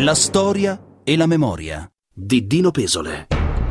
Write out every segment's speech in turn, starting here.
La storia e la memoria di Dino Pesole.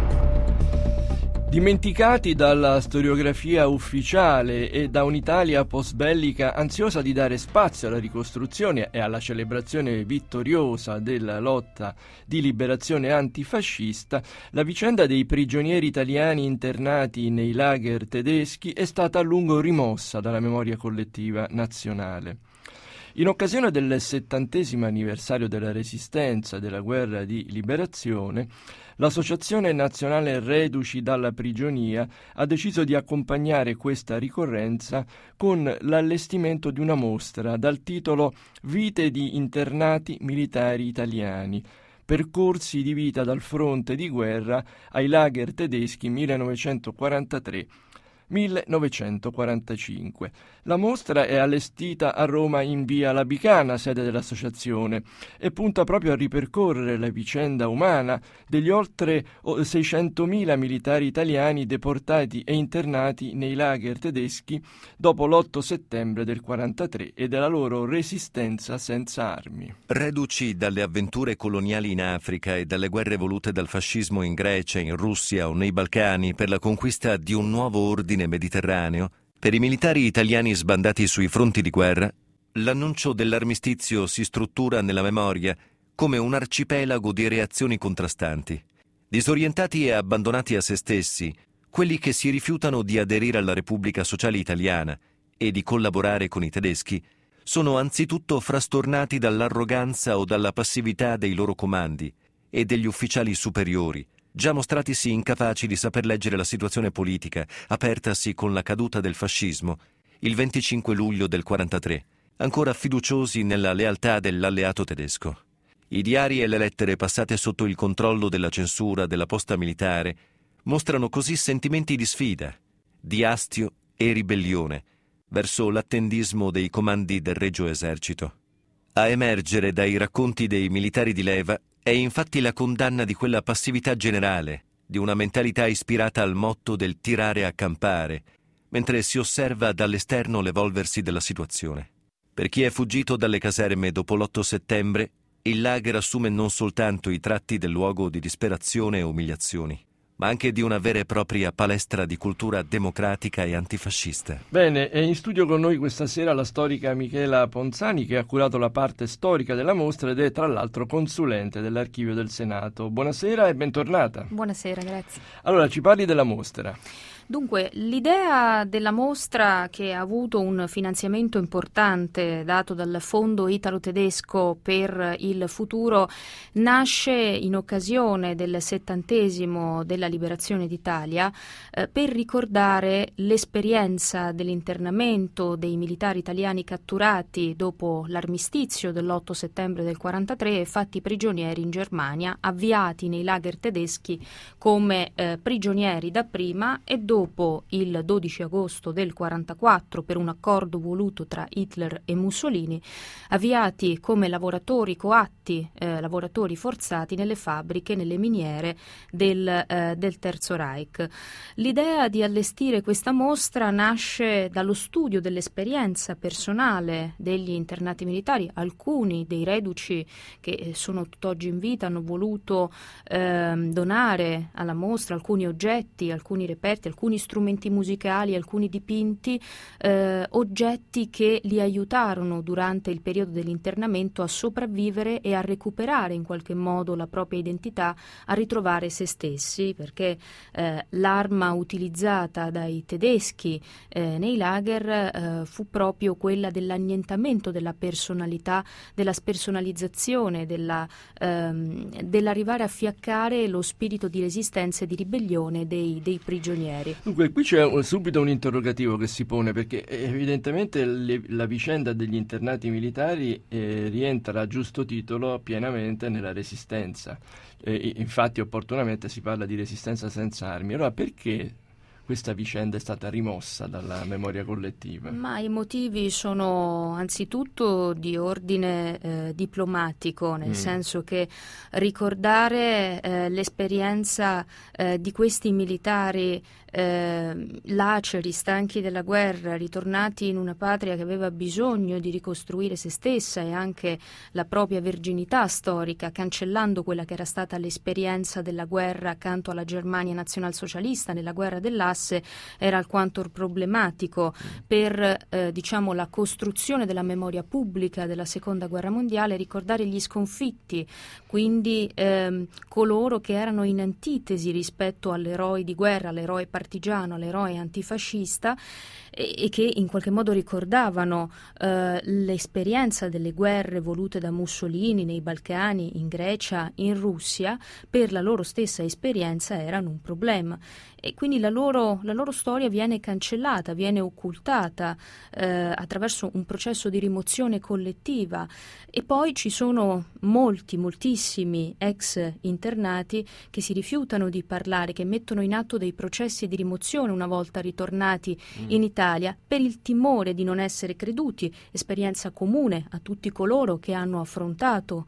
Dimenticati dalla storiografia ufficiale e da un'Italia post-bellica ansiosa di dare spazio alla ricostruzione e alla celebrazione vittoriosa della lotta di liberazione antifascista, la vicenda dei prigionieri italiani internati nei lager tedeschi è stata a lungo rimossa dalla memoria collettiva nazionale. In occasione del 70° anniversario della Resistenza e della guerra di liberazione, l'Associazione Nazionale Reduci dalla Prigionia ha deciso di accompagnare questa ricorrenza con l'allestimento di una mostra dal titolo Vite di internati militari italiani, percorsi di vita dal fronte di guerra ai lager tedeschi 1943-1945. La mostra è allestita a Roma in via Labicana, sede dell'associazione, e punta proprio a ripercorrere la vicenda umana degli oltre 600.000 militari italiani deportati e internati nei lager tedeschi dopo l'8 settembre del 43 e della loro resistenza senza armi. Reduci dalle avventure coloniali in Africa e dalle guerre volute dal fascismo in Grecia, in Russia o nei Balcani per la conquista di un nuovo ordine mediterraneo, per i militari italiani sbandati sui fronti di guerra, l'annuncio dell'armistizio si struttura nella memoria come un arcipelago di reazioni contrastanti. Disorientati e abbandonati a se stessi, quelli che si rifiutano di aderire alla Repubblica Sociale Italiana e di collaborare con i tedeschi, sono anzitutto frastornati dall'arroganza o dalla passività dei loro comandi e degli ufficiali superiori, già mostratisi incapaci di saper leggere la situazione politica apertasi con la caduta del fascismo il 25 luglio del 43, ancora fiduciosi nella lealtà dell'alleato tedesco. I diari e le lettere passate sotto il controllo della censura della posta militare mostrano così sentimenti di sfida, di astio e ribellione verso l'attendismo dei comandi del Regio Esercito. A emergere dai racconti dei militari di leva è infatti la condanna di quella passività generale, di una mentalità ispirata al motto del tirare a campare, mentre si osserva dall'esterno l'evolversi della situazione. Per chi è fuggito dalle caserme dopo l'8 settembre, il lager assume non soltanto i tratti del luogo di disperazione e umiliazioni, ma anche di una vera e propria palestra di cultura democratica e antifascista. Bene, è in studio con noi questa sera la storica Michela Ponzani, che ha curato la parte storica della mostra ed è tra l'altro consulente dell'Archivio del Senato. Buonasera e bentornata. Buonasera, grazie. Allora, ci parli della mostra. Dunque, l'idea della mostra, che ha avuto un finanziamento importante dato dal Fondo Italo-Tedesco per il futuro, nasce in occasione del 70° della liberazione d'Italia per ricordare l'esperienza dell'internamento dei militari italiani catturati dopo l'armistizio dell'8 settembre del 43 e fatti prigionieri in Germania, avviati nei lager tedeschi come prigionieri dapprima e dopo il 12 agosto del 44 per un accordo voluto tra Hitler e Mussolini, avviati come lavoratori coatti, lavoratori forzati nelle fabbriche, nelle miniere del Terzo Reich. L'idea di allestire questa mostra nasce dallo studio dell'esperienza personale degli internati militari. Alcuni dei reduci che sono tutt'oggi in vita hanno voluto donare alla mostra alcuni oggetti, alcuni reperti, alcuni strumenti musicali, alcuni dipinti, oggetti che li aiutarono durante il periodo dell'internamento a sopravvivere e a recuperare in qualche modo la propria identità, a ritrovare se stessi, perché l'arma utilizzata dai tedeschi nei lager fu proprio quella dell'annientamento della personalità, della spersonalizzazione, dell'arrivare a fiaccare lo spirito di resistenza e di ribellione dei prigionieri. Dunque, qui c'è subito un interrogativo che si pone, perché evidentemente la vicenda degli internati militari rientra a giusto titolo pienamente nella resistenza. Infatti opportunamente si parla di resistenza senza armi. Allora perché questa vicenda è stata rimossa dalla memoria collettiva? Ma i motivi sono anzitutto di ordine diplomatico, nel senso che ricordare l'esperienza di questi militari laceri, stanchi della guerra, ritornati in una patria che aveva bisogno di ricostruire se stessa e anche la propria verginità storica, cancellando quella che era stata l'esperienza della guerra accanto alla Germania nazionalsocialista nella guerra dell'Asse, era alquanto problematico per la costruzione della memoria pubblica della Seconda Guerra Mondiale, ricordare gli sconfitti, quindi coloro che erano in antitesi rispetto all'eroe di guerra, all'eroe partigiano, all'eroe antifascista, e che in qualche modo ricordavano l'esperienza delle guerre volute da Mussolini nei Balcani, in Grecia, in Russia. Per la loro stessa esperienza erano un problema, e quindi la loro storia viene cancellata, viene occultata attraverso un processo di rimozione collettiva. E poi ci sono moltissimi ex internati che si rifiutano di parlare, che mettono in atto dei processi di rimozione una volta ritornati in Italia, per il timore di non essere creduti, esperienza comune a tutti coloro che hanno affrontato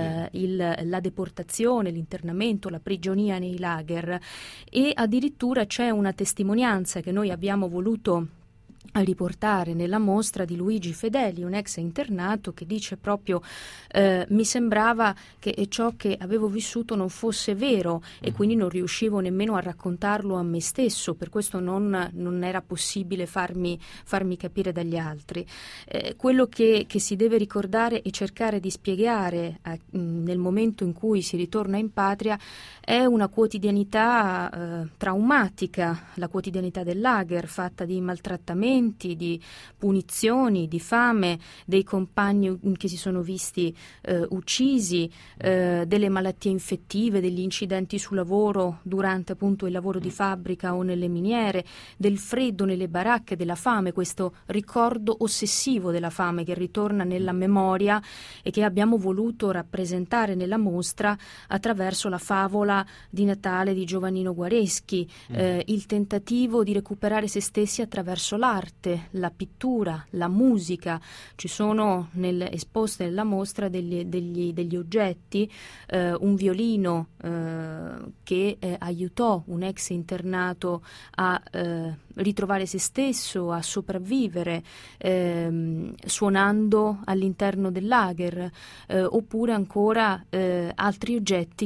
la deportazione, l'internamento, la prigionia nei lager. E addirittura c'è una testimonianza che noi abbiamo voluto riportare nella mostra di Luigi Fedeli, un ex internato, che dice proprio mi sembrava che ciò che avevo vissuto non fosse vero e quindi non riuscivo nemmeno a raccontarlo a me stesso, per questo non era possibile farmi capire dagli altri. Quello che si deve ricordare e cercare di spiegare nel momento in cui si ritorna in patria è una quotidianità traumatica, la quotidianità del lager, fatta di maltrattamenti, di punizioni, di fame, dei compagni che si sono visti uccisi, delle malattie infettive, degli incidenti sul lavoro durante appunto il lavoro di fabbrica o nelle miniere, del freddo nelle baracche, della fame, questo ricordo ossessivo della fame che ritorna nella memoria e che abbiamo voluto rappresentare nella mostra attraverso la favola di Natale di Giovannino Guareschi, il tentativo di recuperare se stessi attraverso l'arte, la pittura, la musica. Ci sono esposte nella mostra degli oggetti, un violino che aiutò un ex internato a ritrovare se stesso, a sopravvivere suonando all'interno del lager, oppure ancora altri oggetti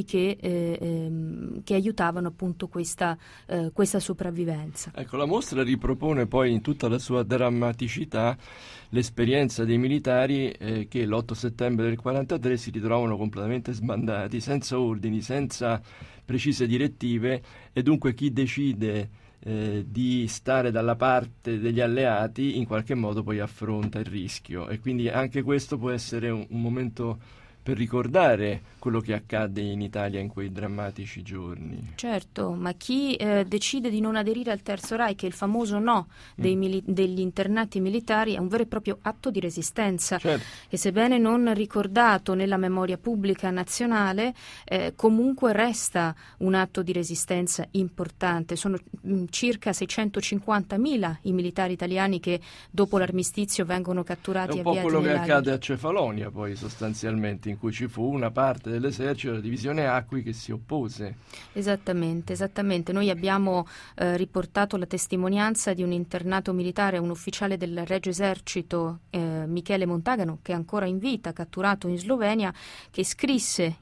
che aiutavano appunto questa sopravvivenza. Ecco, la mostra ripropone poi in tutta la sua drammaticità l'esperienza dei militari che l'8 settembre del 1943 si ritrovano completamente sbandati, senza ordini, senza precise direttive, e dunque chi decide di stare dalla parte degli alleati in qualche modo poi affronta il rischio, e quindi anche questo può essere un momento per ricordare quello che accadde in Italia in quei drammatici giorni. Certo, ma chi decide di non aderire al Terzo Reich, il famoso no degli internati militari, è un vero e proprio atto di resistenza, certo, che sebbene non ricordato nella memoria pubblica nazionale, comunque resta un atto di resistenza importante. Sono circa 650.000 i militari italiani che dopo l'armistizio vengono catturati e avviati. È un po' quello che lager. accade a Cefalonia poi sostanzialmente, in cui ci fu una parte dell'esercito, la divisione Acqui, che si oppose. Esattamente. Noi abbiamo riportato la testimonianza di un internato militare, un ufficiale del Regio Esercito, Michele Montagano, che è ancora in vita, catturato in Slovenia, che scrisse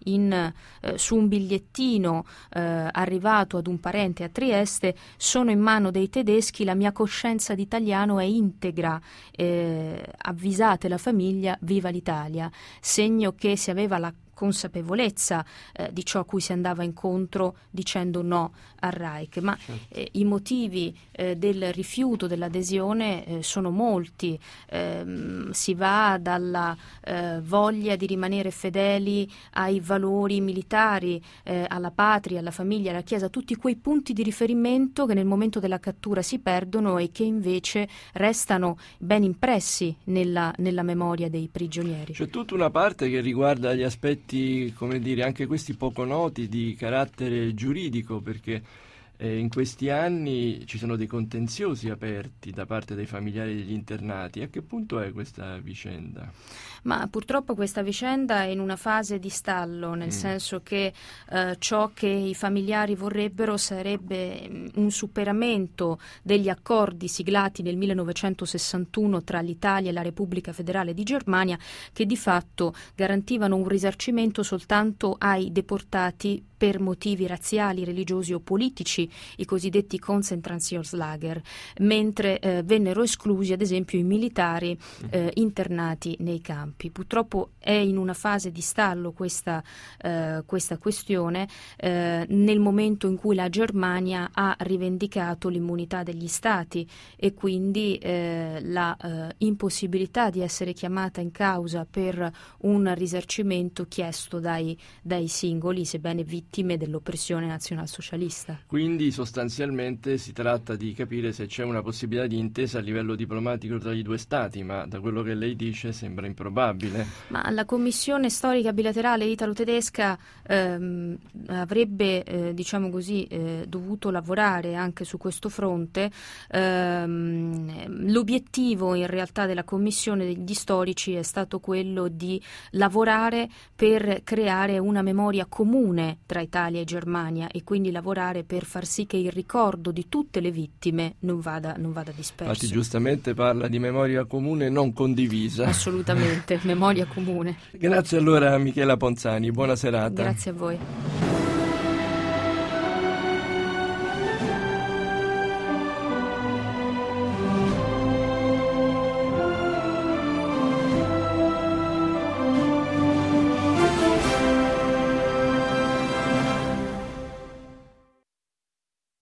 su un bigliettino arrivato ad un parente a Trieste: sono in mano dei tedeschi, la mia coscienza di italiano è integra, avvisate la famiglia, viva l'Italia, segno che si aveva la consapevolezza di ciò a cui si andava incontro dicendo no al Reich, ma i motivi del rifiuto dell'adesione sono molti. Si va dalla voglia di rimanere fedeli ai valori militari, alla patria, alla famiglia, alla Chiesa, tutti quei punti di riferimento che nel momento della cattura si perdono e che invece restano ben impressi nella memoria dei prigionieri. C'è tutta una parte che riguarda gli aspetti, come dire, anche questi poco noti, di carattere giuridico, perché In questi anni ci sono dei contenziosi aperti da parte dei familiari degli internati. A che punto è questa vicenda? Ma purtroppo questa vicenda è in una fase di stallo, nel senso che ciò che i familiari vorrebbero sarebbe un superamento degli accordi siglati nel 1961 tra l'Italia e la Repubblica Federale di Germania, che di fatto garantivano un risarcimento soltanto ai deportati per motivi razziali, religiosi o politici, i cosiddetti Konzentrationslager, mentre vennero esclusi ad esempio i militari internati nei campi. Purtroppo è in una fase di stallo questa questione nel momento in cui la Germania ha rivendicato l'immunità degli stati e quindi la impossibilità di essere chiamata in causa per un risarcimento chiesto dai singoli, sebbene vittime dell'oppressione nazionalsocialista. Quindi sostanzialmente si tratta di capire se c'è una possibilità di intesa a livello diplomatico tra i due stati, ma da quello che lei dice sembra improbabile. Ma la commissione storica bilaterale italo-tedesca avrebbe, dovuto lavorare anche su questo fronte. L'obiettivo in realtà della commissione degli storici è stato quello di lavorare per creare una memoria comune tra Italia e Germania e quindi lavorare per far sì che il ricordo di tutte le vittime non vada disperso. Infatti giustamente parla di memoria comune non condivisa. Assolutamente, memoria comune. Grazie allora a Michela Ponzani, buona serata. Grazie a voi.